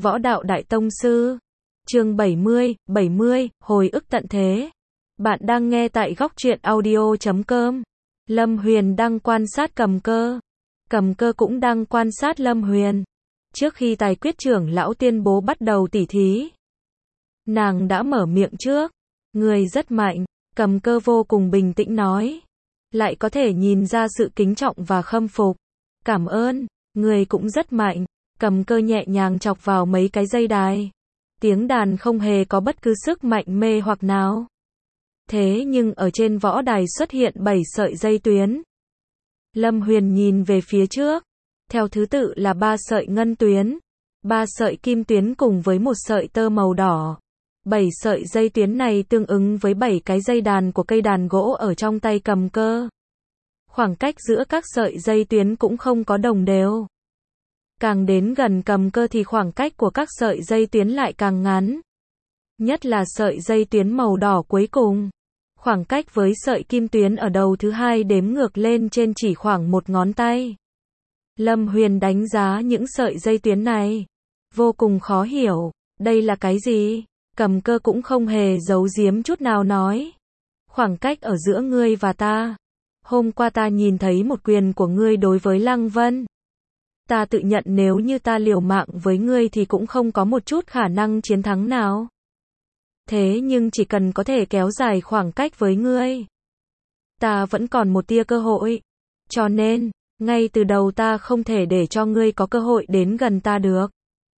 Võ đạo đại tông sư. Chương 70, hồi ức tận thế. Bạn đang nghe tại góc truyện audio.com. Lâm Huyền đang quan sát Cầm Cơ. Cầm Cơ cũng đang quan sát Lâm Huyền. Trước khi tài quyết trưởng lão tuyên bố bắt đầu tỉ thí, nàng đã mở miệng trước. Người rất mạnh. Cầm Cơ vô cùng bình tĩnh nói. Lại có thể nhìn ra sự kính trọng và khâm phục. Cảm ơn, người cũng rất mạnh. Cầm Cơ nhẹ nhàng chọc vào mấy cái dây đài. Tiếng đàn không hề có bất cứ sức mạnh mê hoặc nào. Thế nhưng ở trên võ đài xuất hiện 7 sợi dây tuyến. Lâm Huyền nhìn về phía trước. Theo thứ tự là 3 sợi ngân tuyến, 3 sợi kim tuyến cùng với một sợi tơ màu đỏ. 7 sợi dây tuyến này tương ứng với 7 cái dây đàn của cây đàn gỗ ở trong tay Cầm Cơ. Khoảng cách giữa các sợi dây tuyến cũng không có đồng đều. Càng đến gần Cầm Cơ thì khoảng cách của các sợi dây tuyến lại càng ngắn. Nhất là sợi dây tuyến màu đỏ cuối cùng. Khoảng cách với sợi kim tuyến ở đầu thứ hai đếm ngược lên trên chỉ khoảng một ngón tay. Lâm Huyền đánh giá những sợi dây tuyến này. Vô cùng khó hiểu. Đây là cái gì? Cầm Cơ cũng không hề giấu giếm chút nào nói. Khoảng cách ở giữa ngươi và ta. Hôm qua ta nhìn thấy một quyền của ngươi đối với Lăng Vân. Ta tự nhận nếu như ta liều mạng với ngươi thì cũng không có một chút khả năng chiến thắng nào. Thế nhưng chỉ cần có thể kéo dài khoảng cách với ngươi, ta vẫn còn một tia cơ hội. Cho nên, ngay từ đầu ta không thể để cho ngươi có cơ hội đến gần ta được.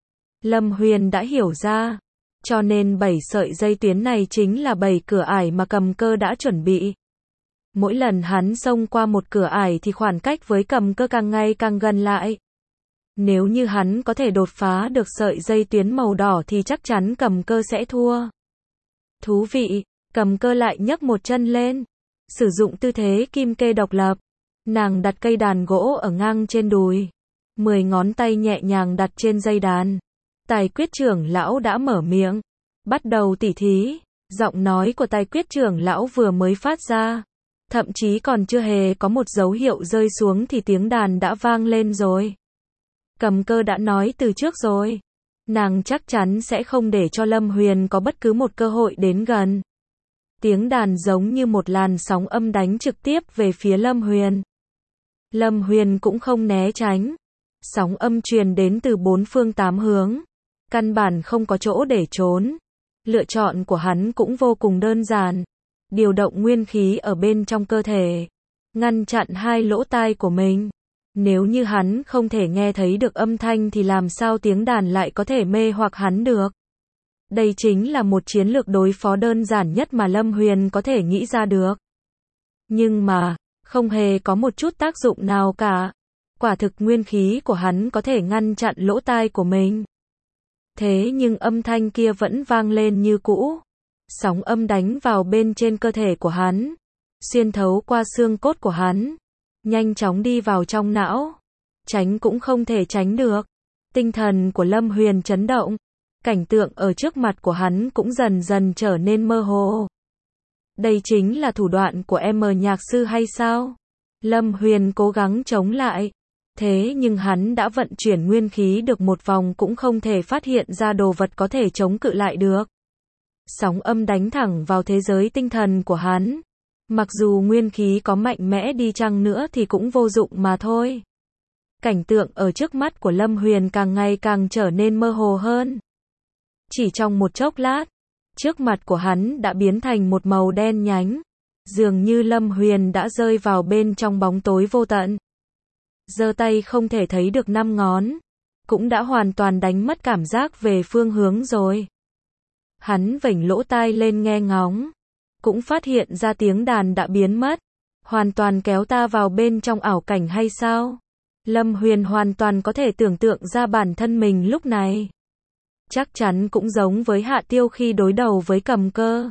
Lâm Huyền đã hiểu ra. Cho nên 7 sợi dây tuyến này chính là 7 cửa ải mà Cầm Cơ đã chuẩn bị. Mỗi lần hắn xông qua một cửa ải thì khoảng cách với Cầm Cơ càng ngày càng gần lại. Nếu như hắn có thể đột phá được sợi dây tuyến màu đỏ thì chắc chắn Cầm Cơ sẽ thua. Thú vị, Cầm Cơ lại nhấc một chân lên. Sử dụng tư thế kim kê độc lập. Nàng đặt cây đàn gỗ ở ngang trên đùi. 10 ngón tay nhẹ nhàng đặt trên dây đàn. Tài quyết trưởng lão đã mở miệng. Bắt đầu tỉ thí. Giọng nói của tài quyết trưởng lão vừa mới phát ra. Thậm chí còn chưa hề có một dấu hiệu rơi xuống thì tiếng đàn đã vang lên rồi. Cầm Cơ đã nói từ trước rồi. Nàng chắc chắn sẽ không để cho Lâm Huyền có bất cứ một cơ hội đến gần. Tiếng đàn giống như một làn sóng âm đánh trực tiếp về phía Lâm Huyền. Lâm Huyền cũng không né tránh. Sóng âm truyền đến từ 4 phương 8 hướng. Căn bản không có chỗ để trốn. Lựa chọn của hắn cũng vô cùng đơn giản. Điều động nguyên khí ở bên trong cơ thể. Ngăn chặn hai lỗ tai của mình. Nếu như hắn không thể nghe thấy được âm thanh thì làm sao tiếng đàn lại có thể mê hoặc hắn được. Đây chính là một chiến lược đối phó đơn giản nhất mà Lâm Huyền có thể nghĩ ra được. Nhưng mà, không hề có một chút tác dụng nào cả. Quả thực nguyên khí của hắn có thể ngăn chặn lỗ tai của mình. Thế nhưng âm thanh kia vẫn vang lên như cũ. Sóng âm đánh vào bên trên cơ thể của hắn. Xuyên thấu qua xương cốt của hắn. Nhanh chóng đi vào trong não. Tránh cũng không thể tránh được. Tinh thần của Lâm Huyền chấn động. Cảnh tượng ở trước mặt của hắn cũng dần dần trở nên mơ hồ. Đây chính là thủ đoạn của nhạc sư hay sao? Lâm Huyền cố gắng chống lại. Thế nhưng hắn đã vận chuyển nguyên khí được một vòng cũng không thể phát hiện ra đồ vật có thể chống cự lại được. Sóng âm đánh thẳng vào thế giới tinh thần của hắn. Mặc dù nguyên khí có mạnh mẽ đi chăng nữa thì cũng vô dụng mà thôi. Cảnh tượng ở trước mắt của Lâm Huyền càng ngày càng trở nên mơ hồ hơn. Chỉ trong một chốc lát, trước mặt của hắn đã biến thành một màu đen nhánh. Dường như Lâm Huyền đã rơi vào bên trong bóng tối vô tận. Giơ tay không thể thấy được 5 ngón. Cũng đã hoàn toàn đánh mất cảm giác về phương hướng rồi. Hắn vểnh lỗ tai lên nghe ngóng. Cũng phát hiện ra tiếng đàn đã biến mất. Hoàn toàn kéo ta vào bên trong ảo cảnh hay sao? Lâm Huyền hoàn toàn có thể tưởng tượng ra bản thân mình lúc này. Chắc chắn cũng giống với Hạ Tiêu khi đối đầu với Cầm Cơ.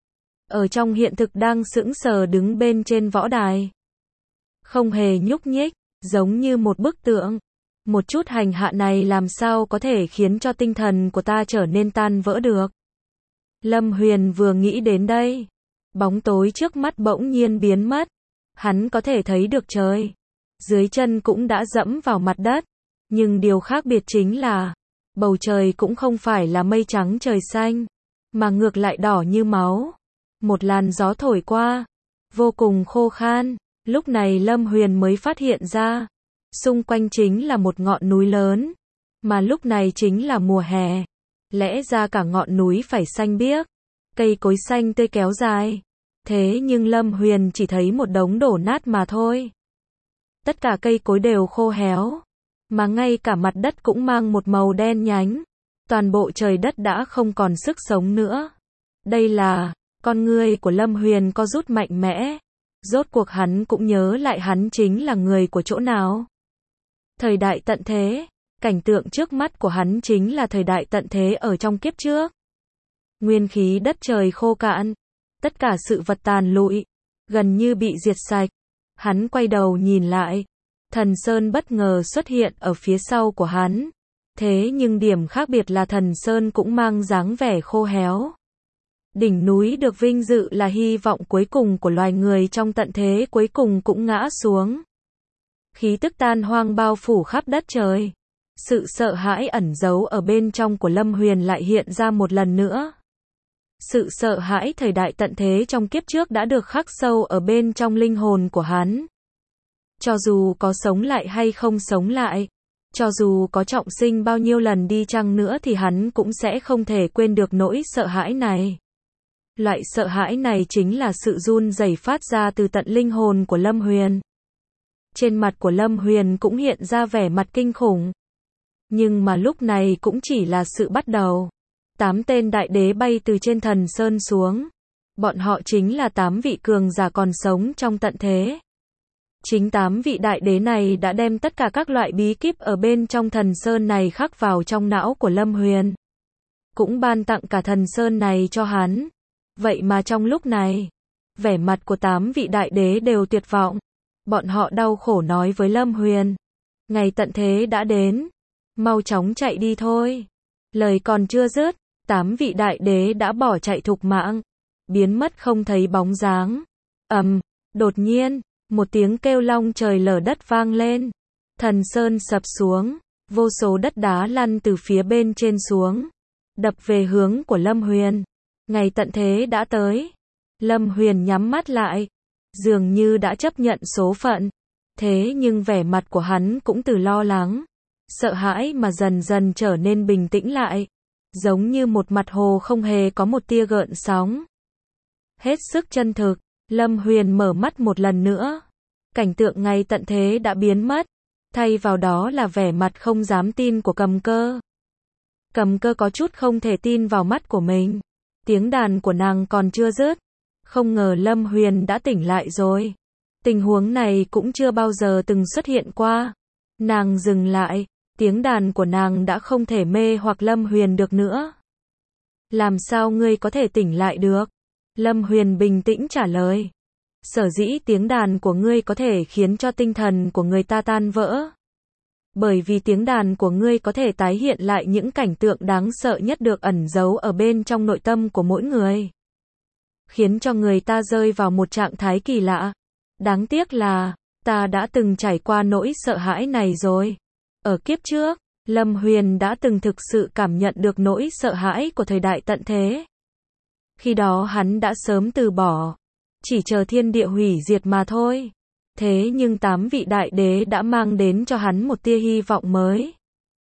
Ở trong hiện thực đang sững sờ đứng bên trên võ đài. Không hề nhúc nhích, giống như một bức tượng. Một chút hành hạ này làm sao có thể khiến cho tinh thần của ta trở nên tan vỡ được. Lâm Huyền vừa nghĩ đến đây. Bóng tối trước mắt bỗng nhiên biến mất. Hắn có thể thấy được trời. Dưới chân cũng đã dẫm vào mặt đất. Nhưng điều khác biệt chính là Bầu trời cũng không phải là mây trắng trời xanh, mà ngược lại đỏ như máu. Một làn gió thổi qua, vô cùng khô khan. Lúc này Lâm Huyền mới phát hiện ra, xung quanh chính là một ngọn núi lớn, mà lúc này chính là mùa hè. Lẽ ra cả ngọn núi phải xanh biếc, cây cối xanh tươi kéo dài. Thế nhưng Lâm Huyền chỉ thấy một đống đổ nát mà thôi. Tất cả cây cối đều khô héo, mà ngay cả mặt đất cũng mang một màu đen nhánh. Toàn bộ trời đất đã không còn sức sống nữa. Đây là, con người của Lâm Huyền co rút mạnh mẽ. Rốt cuộc hắn cũng nhớ lại hắn chính là người của chỗ nào. Thời đại tận thế, cảnh tượng trước mắt của hắn chính là thời đại tận thế ở trong kiếp trước. Nguyên khí đất trời khô cạn, tất cả sự vật tàn lụi, gần như bị diệt sạch. Hắn quay đầu nhìn lại, Thần Sơn bất ngờ xuất hiện ở phía sau của hắn. Thế nhưng điểm khác biệt là Thần Sơn cũng mang dáng vẻ khô héo. Đỉnh núi được vinh dự là hy vọng cuối cùng của loài người trong tận thế cuối cùng cũng ngã xuống. Khí tức tan hoang bao phủ khắp đất trời. Sự sợ hãi ẩn giấu ở bên trong của Lâm Huyền lại hiện ra một lần nữa. Sự sợ hãi thời đại tận thế trong kiếp trước đã được khắc sâu ở bên trong linh hồn của hắn. Cho dù có sống lại hay không sống lại, cho dù có trọng sinh bao nhiêu lần đi chăng nữa thì hắn cũng sẽ không thể quên được nỗi sợ hãi này. Loại sợ hãi này chính là sự run rẩy phát ra từ tận linh hồn của Lâm Huyền. Trên mặt của Lâm Huyền cũng hiện ra vẻ mặt kinh khủng. Nhưng mà lúc này cũng chỉ là sự bắt đầu. 8 tên đại đế bay từ trên Thần Sơn xuống. Bọn họ chính là 8 vị cường giả còn sống trong tận thế. Chính 8 vị đại đế này đã đem tất cả các loại bí kíp ở bên trong Thần Sơn này khắc vào trong não của Lâm Huyền. Cũng ban tặng cả Thần Sơn này cho hắn. Vậy mà trong lúc này, vẻ mặt của 8 vị đại đế đều tuyệt vọng. Bọn họ đau khổ nói với Lâm Huyền. Ngày tận thế đã đến. Mau chóng chạy đi thôi. Lời còn chưa dứt, 8 vị đại đế đã bỏ chạy thục mạng. Biến mất không thấy bóng dáng. Đột nhiên, một tiếng kêu long trời lở đất vang lên. Thần Sơn sập xuống. Vô số đất đá lăn từ phía bên trên xuống. Đập về hướng của Lâm Huyền. Ngày tận thế đã tới. Lâm Huyền nhắm mắt lại. Dường như đã chấp nhận số phận. Thế nhưng vẻ mặt của hắn cũng từ lo lắng, sợ hãi mà dần dần trở nên bình tĩnh lại. Giống như một mặt hồ không hề có một tia gợn sóng. Hết sức chân thực, Lâm Huyền mở mắt một lần nữa. Cảnh tượng ngày tận thế đã biến mất. Thay vào đó là vẻ mặt không dám tin của Cầm Cơ. Cầm Cơ có chút không thể tin vào mắt của mình. Tiếng đàn của nàng còn chưa dứt. Không ngờ Lâm Huyền đã tỉnh lại rồi. Tình huống này cũng chưa bao giờ từng xuất hiện qua. Nàng dừng lại. Tiếng đàn của nàng đã không thể mê hoặc Lâm Huyền được nữa. Làm sao ngươi có thể tỉnh lại được? Lâm Huyền bình tĩnh trả lời. Sở dĩ tiếng đàn của ngươi có thể khiến cho tinh thần của người ta tan vỡ. Bởi vì tiếng đàn của ngươi có thể tái hiện lại những cảnh tượng đáng sợ nhất được ẩn giấu ở bên trong nội tâm của mỗi người. Khiến cho người ta rơi vào một trạng thái kỳ lạ. Đáng tiếc là, ta đã từng trải qua nỗi sợ hãi này rồi. Ở kiếp trước, Lâm Huyền đã từng thực sự cảm nhận được nỗi sợ hãi của thời đại tận thế. Khi đó hắn đã sớm từ bỏ, chỉ chờ thiên địa hủy diệt mà thôi. Thế nhưng 8 vị đại đế đã mang đến cho hắn một tia hy vọng mới.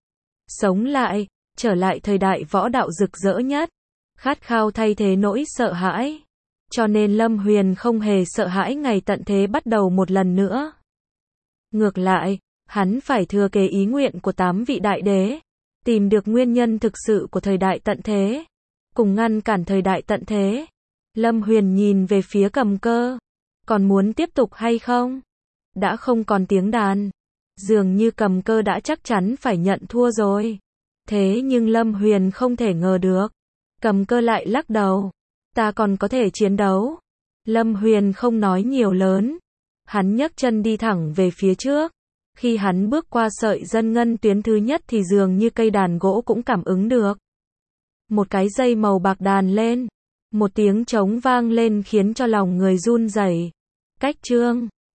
Sống lại, trở lại thời đại võ đạo rực rỡ nhất, khát khao thay thế nỗi sợ hãi. Cho nên Lâm Huyền không hề sợ hãi ngày tận thế bắt đầu một lần nữa. Ngược lại, hắn phải thừa kế ý nguyện của 8 vị đại đế, tìm được nguyên nhân thực sự của thời đại tận thế, cùng ngăn cản thời đại tận thế. Lâm Huyền nhìn về phía Cầm Cơ. Còn muốn tiếp tục hay không? Đã không còn tiếng đàn. Dường như Cầm Cơ đã chắc chắn phải nhận thua rồi. Thế nhưng Lâm Huyền không thể ngờ được. Cầm Cơ lại lắc đầu. Ta còn có thể chiến đấu. Lâm Huyền không nói nhiều lớn. Hắn nhấc chân đi thẳng về phía trước. Khi hắn bước qua sợi dân ngân tuyến thứ nhất thì dường như cây đàn gỗ cũng cảm ứng được. Một cái dây màu bạc đàn lên. Một tiếng trống vang lên khiến cho lòng người run rẩy. Cách chương